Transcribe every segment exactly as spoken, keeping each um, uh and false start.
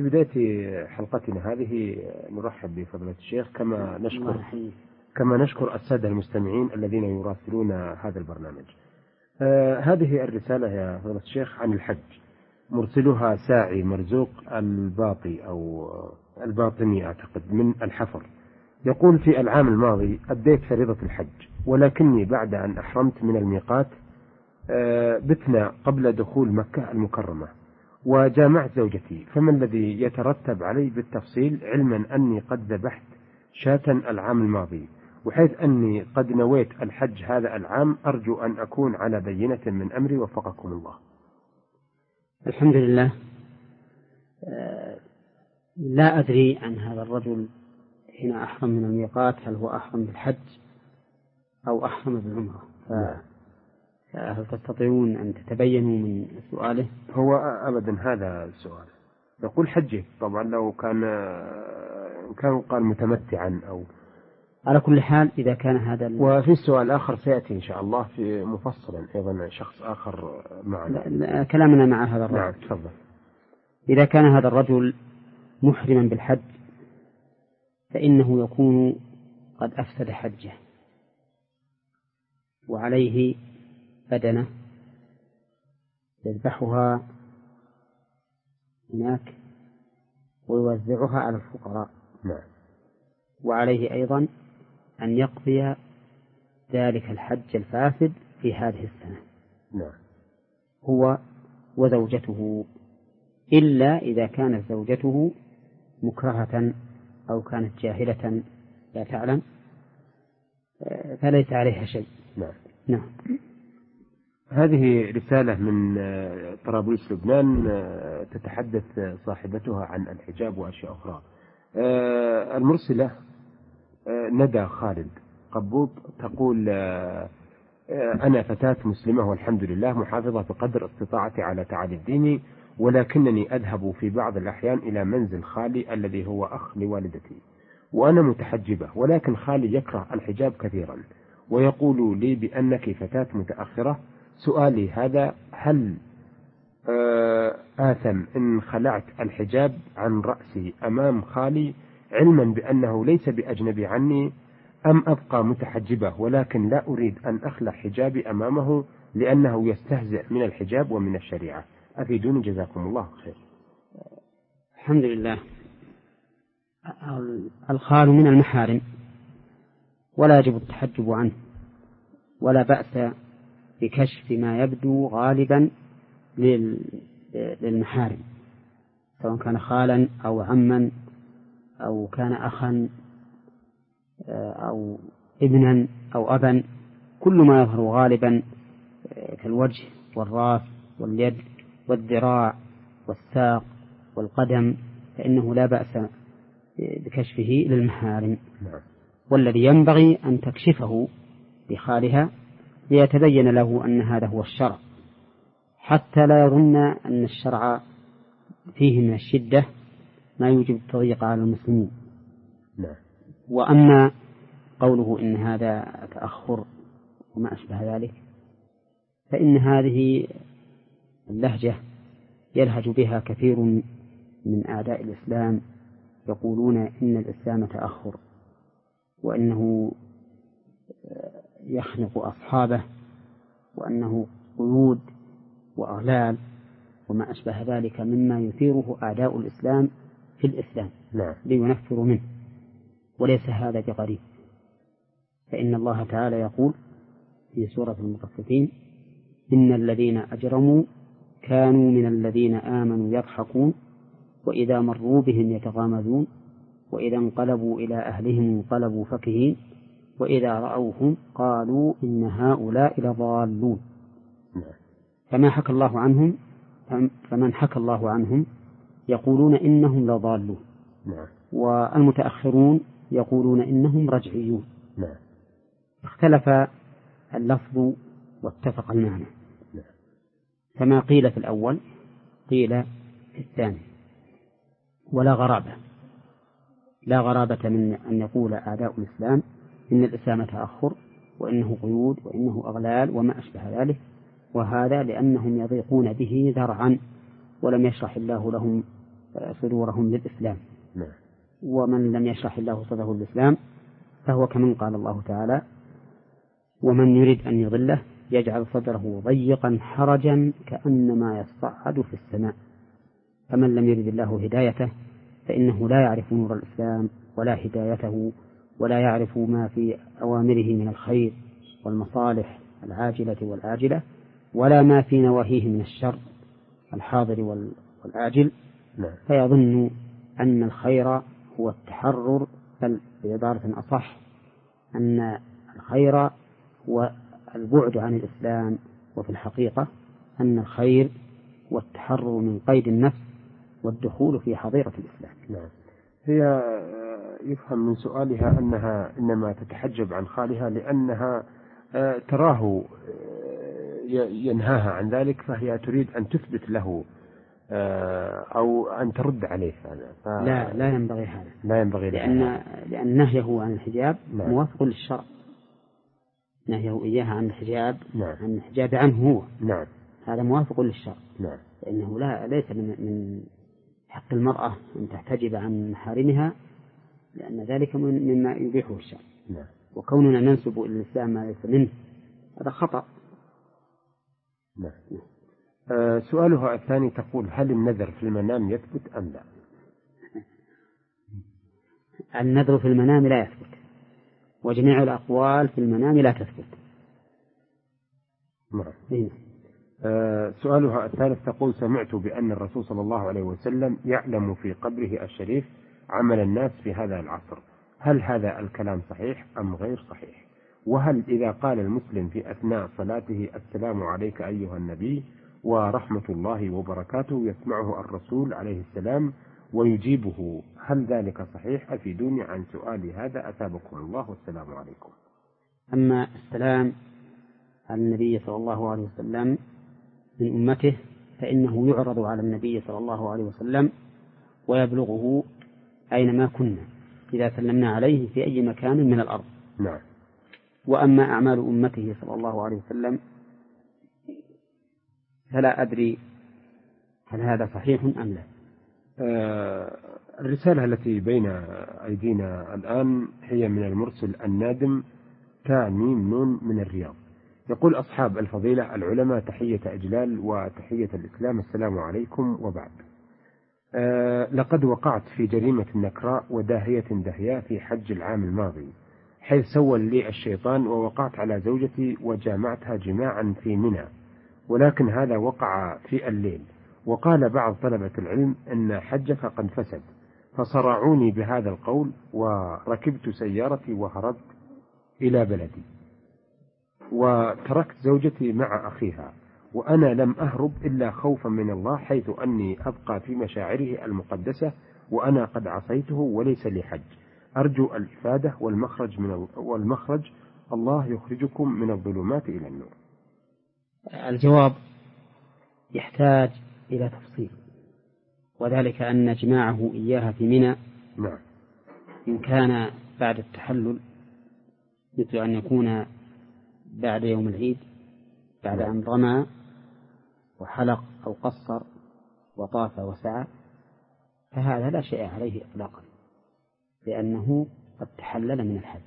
في بداية حلقتنا هذه نرحب بفضيلة الشيخ، كما نشكر كما نشكر السادة المستمعين الذين يراسلون هذا البرنامج. آه هذه الرسالة يا فضيلة الشيخ عن الحج، مرسلها ساعي مرزوق الباطي أو الباطني أعتقد من الحفر. يقول: في العام الماضي أديت فريضة الحج، ولكني بعد أن أحرمت من الميقات آه بتنا قبل دخول مكة المكرمة وجامعت زوجتي، فما الذي يترتب علي بالتفصيل، علما أني قد ذبحت شاة العام الماضي، وحيث أني قد نويت الحج هذا العام، أرجو أن أكون على بينة من أمري وفقكم الله. الحمد لله. آه لا أدري عن هذا الرجل حين أحرم من الميقات هل هو أحرم بالحج أو أحرم بالعمرة، فهل تستطيعون أن تتبينوا من سؤاله؟ هو أبدا هذا السؤال، يقول حجه طبعا لو كان كان قال متمتعا أو على كل حال إذا كان هذا ال... وفي سؤال آخر سيأتي إن شاء الله في مفصلا أيضا شخص آخر معنا. لا لا كلامنا مع هذا الرجل. نعم تفضل. إذا كان هذا الرجل محرما بالحج فإنه يكون قد أفسد حجه، وعليه بدنة يذبحها هناك ويوزعها على الفقراء. نعم. وعليه أيضا أن يقضي ذلك الحج الفاسد في هذه السنة. نعم. هو وزوجته، إلا إذا كانت زوجته مكرهة أو كانت جاهلة لا تعلم فليس عليها شيء. نعم. نعم. هذه رسالة من طرابلس لبنان، تتحدث صاحبتها عن الحجاب وأشياء أخرى. المرسلة ندى خالد قبوط تقول: أنا فتاة مسلمة والحمد لله، محافظة بقدر استطاعتي على تعالي الدين، ولكنني أذهب في بعض الأحيان إلى منزل خالي الذي هو أخ لوالدتي، وأنا متحجبة، ولكن خالي يكره الحجاب كثيرا ويقول لي بأنك فتاة متأخرة. سؤالي هذا: هل آثم إن خلعت الحجاب عن رأسي أمام خالي علما بأنه ليس بأجنبي عني، أم أبقى متحجبة ولكن لا أريد أن أخلع حجابي أمامه لأنه يستهزئ من الحجاب ومن الشريعة؟ أفيدوني جزاكم الله خير. الحمد لله. الخال من المحارم ولا يجب التحجب عنه، ولا بأس بكشف ما يبدو غالبا للمحارم، سواء كان خالا أو عما أو كان أخا أو ابنا أو أبا، كل ما يظهر غالبا كالوجه والرأس واليد والذراع والساق والقدم فإنه لا بأس بكشفه للمحارم. والذي ينبغي أن تكشفه لخالها ليتبين له أن هذا هو الشرع، حتى لا يظن أن الشرع فيه من الشدة ما يوجب التضييق على المسلمين. وأما قوله إن هذا تأخر وما أشبه ذلك، فإن هذه اللهجة يلهج بها كثير من أعداء الإسلام، يقولون إن الإسلام تأخر، وإنه يخنق أصحابه، وأنه قيود وأغلال وما أشبه ذلك مما يثيره أعداء الإسلام في الإسلام لينفروا منه، وليس هذا بغريب. فإن الله تعالى يقول في سورة المطففين: إن الذين أجرموا كانوا من الذين آمنوا يضحكون وإذا مروا بهم يتغامزون وإذا انقلبوا إلى أهلهم انقلبوا فكهين وإذا رأوهم قالوا إن هؤلاء لضالون. فما حكى الله عنهم فمن حكى الله عنهم يقولون إنهم لضالون، والمتأخرون يقولون إنهم رجعيون. اختلف اللفظ واتفق المعنى، فما قيل في الأول قيل في الثاني، ولا غرابة لا غرابة من أن يقول أعداء الإسلام إن الإسلام تأخر وإنه قيود وإنه أغلال وما أشبه ذلك، وهذا لأنهم يضيقون به ذرعا ولم يشرح الله لهم صدورهم للإسلام. ومن لم يشرح الله صدره للإسلام فهو كمن قال الله تعالى: ومن يريد أن يضله يجعل صدره ضيقا حرجا كأنما يصعد في السماء. فمن لم يرد الله هدايته فإنه لا يعرف نور الإسلام ولا هدايته، ولا يعرف ما في أوامره من الخير والمصالح العاجلة والآجلة، ولا ما في نواهيه من الشر الحاضر والآجل، فيظن أن الخير هو التحرر، بل بعبارة أصح أن الخير هو البعد عن الإسلام، وفي الحقيقة أن الخير هو التحرر من قيد النفس والدخول في حظيرة الإسلام. نعم. هي يفهم من سؤالها أنها إنما تتحجب عن خالها لأنها تراه ينهاها عن ذلك، فهي تريد أن تثبت له أو أن ترد عليه. ف... لا لا ينبغي هذا، لا ينبغي لأن لأن نهيه عن الحجاب نعم. موافق للشرع. نهيه إياها عن الحجاب نعم. عن الحجاب عنه هو نعم. هذا موافق للشرع نعم. لأنه لا ليس من, من حق المرأة أن تحتجب عن محارمها، لأن ذلك مما يبيحه الشرع. نعم. وكوننا ننسب إلى الإسلام ما ليس منه هذا خطأ. نعم. آه سؤالها الثاني تقول: هل النذر في المنام يثبت أم لا؟ النذر في المنام لا يثبت، وجميع الأقوال في المنام لا تثبت. نعم. آه سؤالها الثالث تقول: سمعت بأن الرسول صلى الله عليه وسلم يعلم في قبره الشريف عمل الناس في هذا العصر، هل هذا الكلام صحيح أم غير صحيح؟ وهل إذا قال المسلم في أثناء صلاته: السلام عليك أيها النبي ورحمة الله وبركاته، يسمعه الرسول عليه السلام ويجيبه، هل ذلك صحيح؟ أفيدوني عن سؤالي هذا، أثابكم الله والسلام عليكم. أما السلام على النبي صلى الله عليه وسلم من أمته فإنه يعرض على النبي صلى الله عليه وسلم ويبلغه أينما كنا إذا سلمنا عليه في أي مكان من الأرض. نعم. وأما أعمال أمته صلى الله عليه وسلم فلا أدري هل هذا صحيح أم لا. آه الرسالة التي بين أيدينا الآن هي من المرسل النادم تاء ميم نون من الرياض. يقول: أصحاب الفضيلة العلماء، تحية إجلال وتحية الإسلام، السلام عليكم وبعد. آه لقد وقعت في جريمة نكراء وداهية دهياء في حج العام الماضي، حيث سول لي الشيطان ووقعت على زوجتي وجامعتها جماعا في منى، ولكن هذا وقع في الليل. وقال بعض طلبة العلم أن حجك قد فسد، فصرعوني بهذا القول وركبت سيارتي وهربت إلى بلدي، وتركت زوجتي مع أخيها، وأنا لم أهرب إلا خوفا من الله، حيث أني أبقى في مشاعره المقدسة وأنا قد عصيته وليس لي حج. أرجو الإفادة والمخرج من والمخرج الله يخرجكم من الظلمات إلى النور. الجواب يحتاج إلى تفصيل، وذلك أن جماعه إياها في منى نعم. إن كان بعد التحلل مثل أن يكون بعد يوم العيد بعد نعم. أن رمى وحلق أو قصر وطاف وسعى، فهذا لا شيء عليه إطلاقا، لأنه قد تحلل من الحج.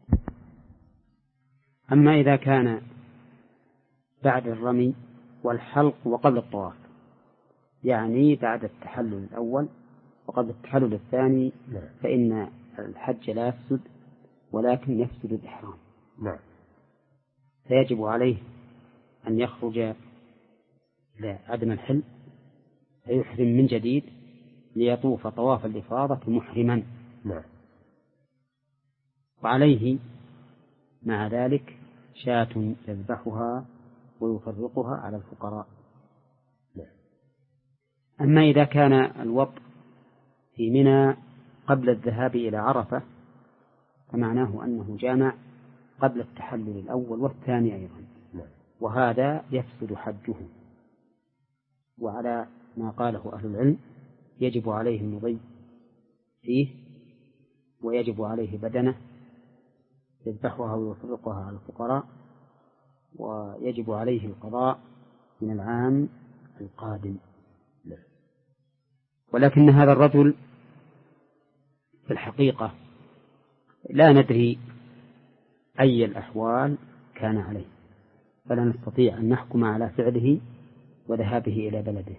أما إذا كان بعد الرمي والحلق وقبل الطواف، يعني بعد التحلل الأول وقبل التحلل الثاني، فإن الحج لا يفسد ولكن يفسد الإحرام. نعم. فيجب عليه أن يخرج إلى عدم الحل فيحرم من جديد ليطوف طواف الإفاضة محرما. نعم. وعليه مع ذلك شاة يذبحها ويفرقها على الفقراء. أما إذا كان الوطء في منى قبل الذهاب إلى عرفة فمعناه أنه جامع قبل التحلل الأول والثاني أيضا، وهذا يفسد حجه. وعلى ما قاله أهل العلم يجب عليه المضي فيه، ويجب عليه بدنه يذبحها ويفرقها على الفقراء، ويجب عليه القضاء من العام القادم. ولكن هذا الرجل في الحقيقة لا ندري أي الأحوال كان عليه، فلا نستطيع أن نحكم على فعله وذهابه إلى بلده.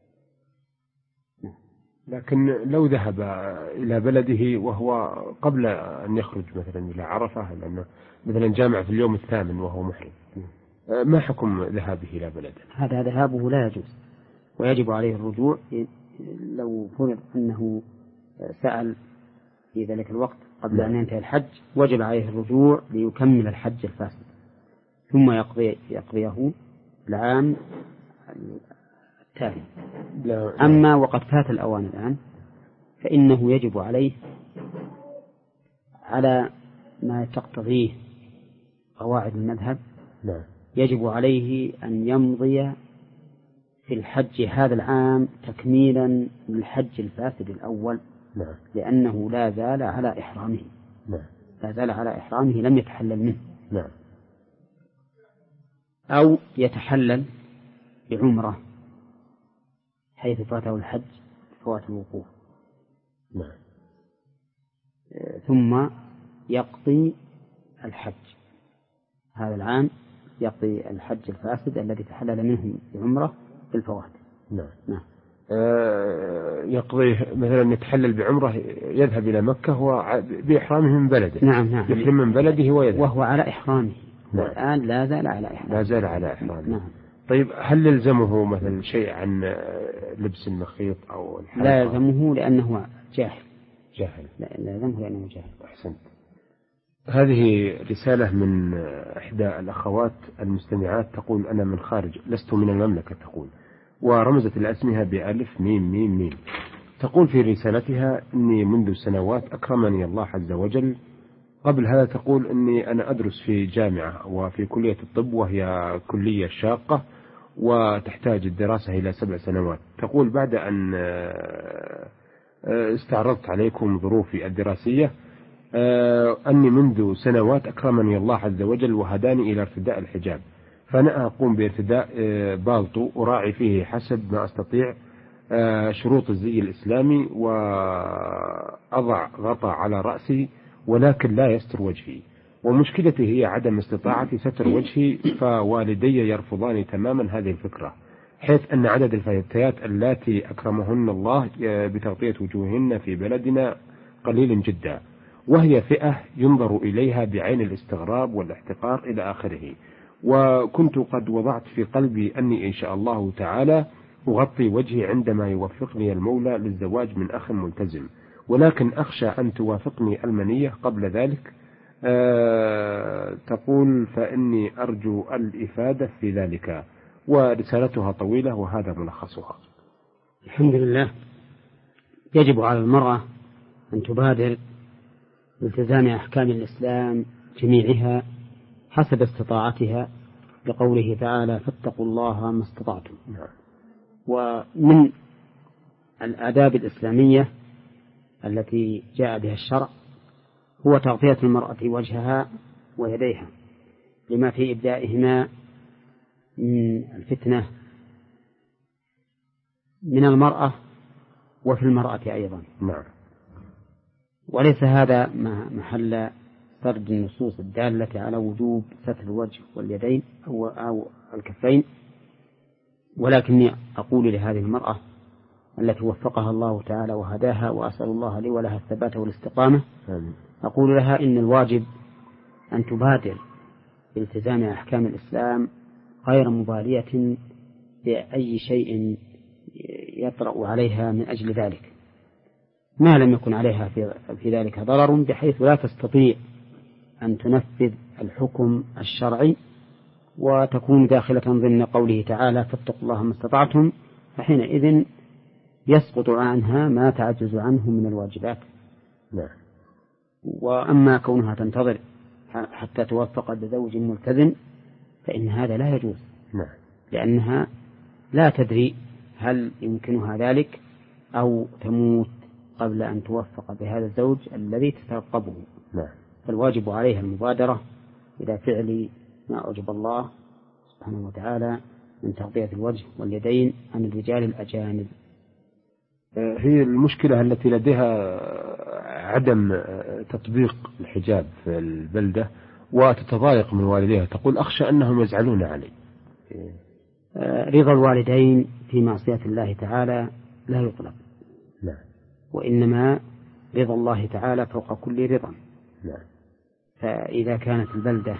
لكن لو ذهب إلى بلده وهو قبل أن يخرج مثلا إلى عرفة، لأنه مثلا جامع في اليوم الثامن وهو محرم، ما حكم ذهابه إلى بلده؟ هذا ذهابه لا يجوز، ويجب عليه الرجوع. لو فرض أنه سأل في ذلك الوقت قبل أن ينتهي الحج وجب عليه الرجوع ليكمل الحج الفاسد، ثم يقضي يقضيه العام التالي. أما وقد فات الأوان الآن فإنه يجب عليه على ما تقتضيه قواعد المذهب، يجب عليه أن يمضي في الحج هذا العام تكميلا للحج الفاسد الأول، لأنه لا زال على إحرامه، لا زال على إحرامه لم يتحلل منه. نعم. أو يتحلل بعمرة حيث فاته الحج فوات الوقوف. نعم. ثم يقضي الحج هذا العام، يقضي الحج الفاسد الذي تحلل منه بعمرة بالفوات. نعم. نعم. آه يقضي مثلا يتحلل بعمرة، يذهب إلى مكة هو بإحرامه من بلده. نعم نعم. يحرم من بلده ويذهب وهو على إحرامه. نعم. والآن لا زال على إحرامه. لا زال على إحرامه. نعم. طيب هل يلزمه مثلا شيء عن لبس المخيط أو الحلقة؟ لا يلزمه لأنه جاهل. جاهل. لا يلزمه لأنه جاهل. أحسنت. هذه رسالة من إحدى الأخوات المستمعات تقول: أنا من خارج، لست من المملكة، تقول، ورمزت الأسمها بألف ميم ميم ميم. تقول في رسالتها: إني منذ سنوات أكرمني الله عز وجل. قبل هذا تقول: إني أنا أدرس في جامعة وفي كلية الطب، وهي كلية شاقة وتحتاج الدراسة إلى سبع سنوات. تقول: بعد أن استعرضت عليكم ظروفي الدراسية أني منذ سنوات أكرمني الله عز وجل وهداني إلى ارتداء الحجاب، فأنا أقوم بارتداء بالطو أراعي فيه حسب ما أستطيع شروط الزي الإسلامي، وأضع غطاء على رأسي ولكن لا يستر وجهي، ومشكلتي هي عدم استطاعتي ستر وجهي، فوالدي يرفضان تماما هذه الفكرة، حيث أن عدد الفتيات اللاتي أكرمهن الله بتغطية وجوههن في بلدنا قليل جدا، وهي فئة ينظر إليها بعين الاستغراب والاحتقار إلى آخره. وكنت قد وضعت في قلبي أني إن شاء الله تعالى أغطي وجهي عندما يوفقني المولى للزواج من أخ ملتزم، ولكن أخشى أن توافقني المنية قبل ذلك. أه تقول: فإني أرجو الإفادة في ذلك. ورسالتها طويلة وهذا ملخصها. الحمد لله. يجب على المرأة أن تبادر بالتزام أحكام الإسلام جميعها حسب استطاعتها، لقوله تعالى: فاتقوا الله ما استطعتم. ومن الآداب الإسلامية التي جاء بها الشرع هو تغطية المرأة وجهها ويديها، لما في إبدائهما من الفتنة من المرأة وفي المرأة أيضا. نعم. وليس هذا محل سرد النصوص الدالة على وجوب ستر الوجه واليدين أو, أو الكفين، ولكني أقول لهذه المرأة التي وفقها الله تعالى وهداها، وأسأل الله لي ولها الثبات والاستقامة، أقول لها إن الواجب أن تبادر بالتزام أحكام الإسلام غير مبالية بأي شيء يطرأ عليها من أجل ذلك، ما لم يكن عليها في, في ذلك ضرر بحيث لا تستطيع أن تنفذ الحكم الشرعي، وتكون داخلة ضمن قوله تعالى: فاتقوا الله ما استطعتم، فحينئذ يسقط عنها ما تعجز عنه من الواجبات. نعم. وأما كونها تنتظر حتى توفق بزوج ملتزم فإن هذا لا يجوز. نعم. لأنها لا تدري هل يمكنها ذلك أو تموت قبل أن توفق بهذا الزوج الذي تترقبه. نعم. فالواجب عليها المبادرة إلى فعل ما أوجب الله سبحانه وتعالى من تغطية الوجه واليدين عن الرجال الأجانب. هي المشكلة التي لديها عدم تطبيق الحجاب في البلدة، وتتضايق من والديها، تقول أخشى أنهم يزعلون علي. رضا الوالدين في معصية الله تعالى لا يطلب. نعم. وإنما رضا الله تعالى فوق كل رضا. نعم. فإذا كانت البلدة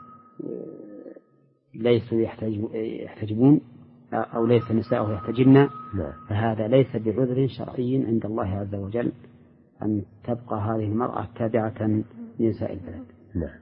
ليسوا يحتجبون أو ليس نساءه يحتجبن، نعم. فهذا ليس بعذر شرعي عند الله عز وجل أن تبقى هذه المرأة تابعة لنساء البلد. نعم.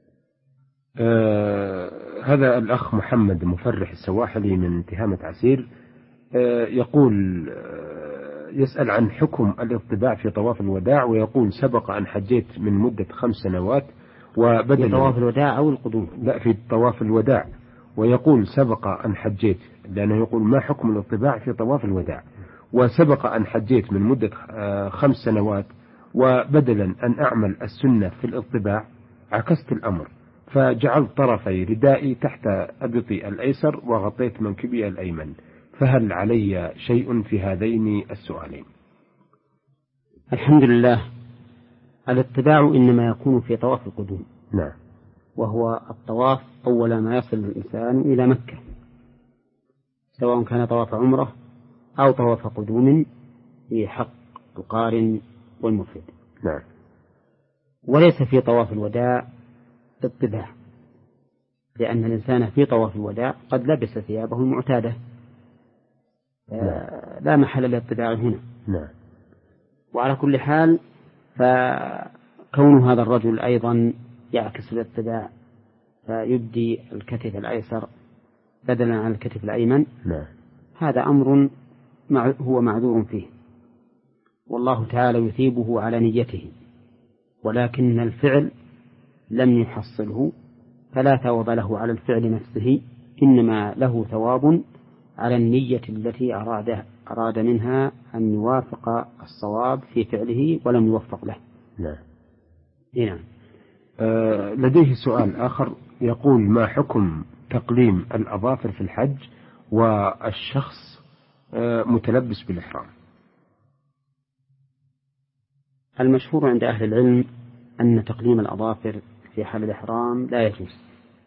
آه هذا الأخ محمد مفرح السواحلي من تهامة عسير آه يقول آه يسأل عن حكم الاطباع في طواف الوداع، ويقول سبق أن حجيت من مدة خمس سنوات وبدل في طواف الوداع أو القدوم؟ لا، في طواف الوداع. ويقول سبق أن حجيت، لأنه يقول ما حكم الاطباع في طواف الوداع، وسبق أن حجيت من مدة آه خمس سنوات، وبدلا أن أعمل السنة في الاطباع عكست الأمر، فجعلت طرفي ردائي تحت أبطي الأيسر وغطيت منكبي الأيمن، فهل علي شيء في هذين السؤالين؟ الحمد لله. الاتباع إنما يكون في طواف القدوم. نعم. وهو الطواف أول ما يصل الإنسان إلى مكة، سواء كان طواف عمرة أو طواف قدوم في حق القارن والمفرد. نعم. وليس في طواف الوداع اتباع، لأن الإنسان في طواف الوداع قد لبس ثيابه المعتادة. نعم. لا محل للاتباع هنا. نعم. وعلى كل حال فكون هذا الرجل أيضا يعكس الاتباع فيبدي الكتف الأيسر بدلا عن الكتف الأيمن، نعم. هذا أمر هو معذور فيه، والله تعالى يثيبه على نيته، ولكن الفعل لم يحصله فلا ثواب له على الفعل نفسه، إنما له ثواب على النية التي أراد, أراد منها أن يوافق الصواب في فعله ولم يوفق له. نعم. نعم. آه لديه سؤال آخر يقول ما حكم تقليم الأظافر في الحج والشخص آه متلبس بالإحرام؟ المشهور عند أهل العلم أن تقليم الأظافر في حال الإحرام لا يجوز،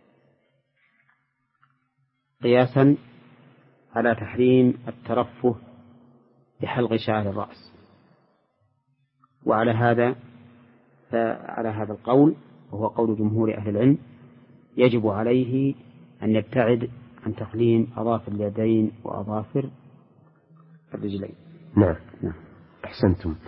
قياسا على تحريم الترفه بحلق شعر الرأس. وعلى هذا على هذا القول، وهو قول جمهور أهل العلم، يجب عليه أن يبتعد عن تقليم أظافر اليدين وأظافر الرجلين. نعم. نعم. أحسنتم.